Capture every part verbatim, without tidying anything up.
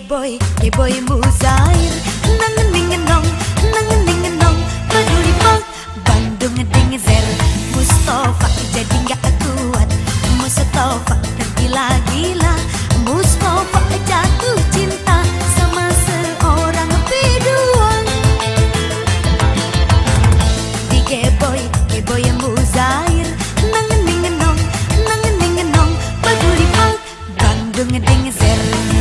Boy, Boy Muzair, nangening-ngenong, nangening-ngenong, peduli pang, Bandung ngedeng-zer, Mustafa jadi nggak kuat, Mustafa tergila-gila, Mustafa jatuh cinta sama seorang biduan. Di Boy, Boy Muzair, nangening-ngenong, nangening-ngenong, peduli pang, Bandung ngedeng-zer.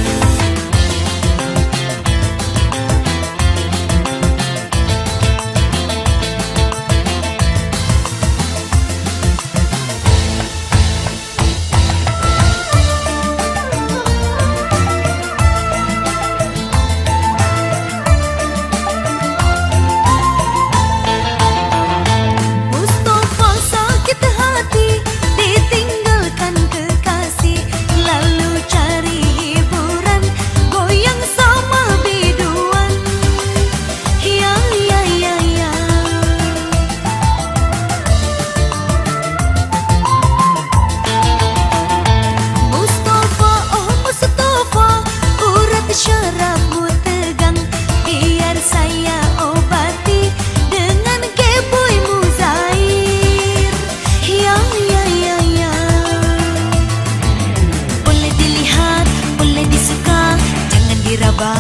Syarafmu tegang, biar saya obati dengan Boy Muzair. Ya, ya, ya, ya. Boleh dilihat, boleh disuka, jangan diraba.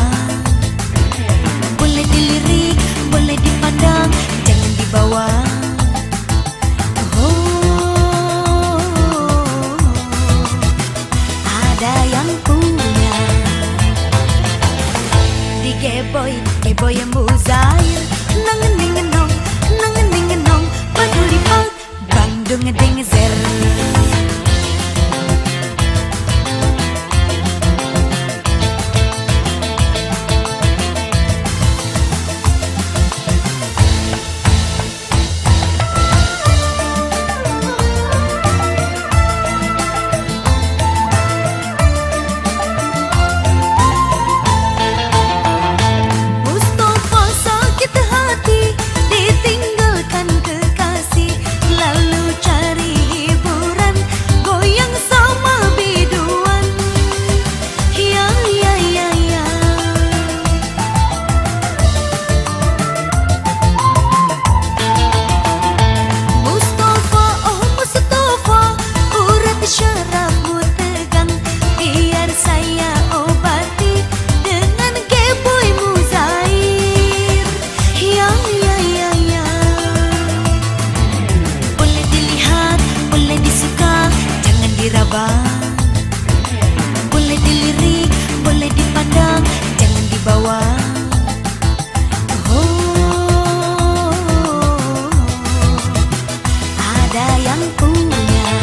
Boleh dilirik, boleh dipandang, jangan dibawa. Oh, ada yang punya. Boy, Boy Muzair, nangening-ngenong, nangening-ngenong, peduli pang, Bandung ngedeng-zer. Syarafmu tegang, biar saya obati dengan Boy Muzair. Ya, ya, ya, ya. Boleh dilihat, boleh disuka, jangan diraba. Boleh dilirik, boleh dipandang, jangan dibawa. Oh, ada yang punya.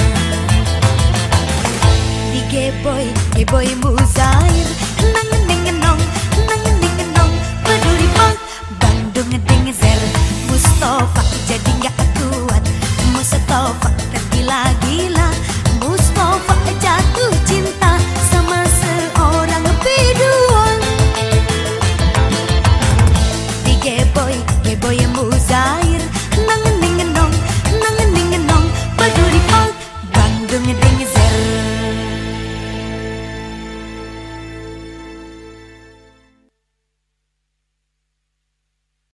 Boy, Boy Muzair, nangening-ngenong, nangening-ngenong, peduli pang, Bandung ngedeng-zer. Mustafa jadi nggak kuat, Mustafa tergila-gila, Mustafa jatuh cinta sama seorang biduan. Di Boy, Boy Muzair.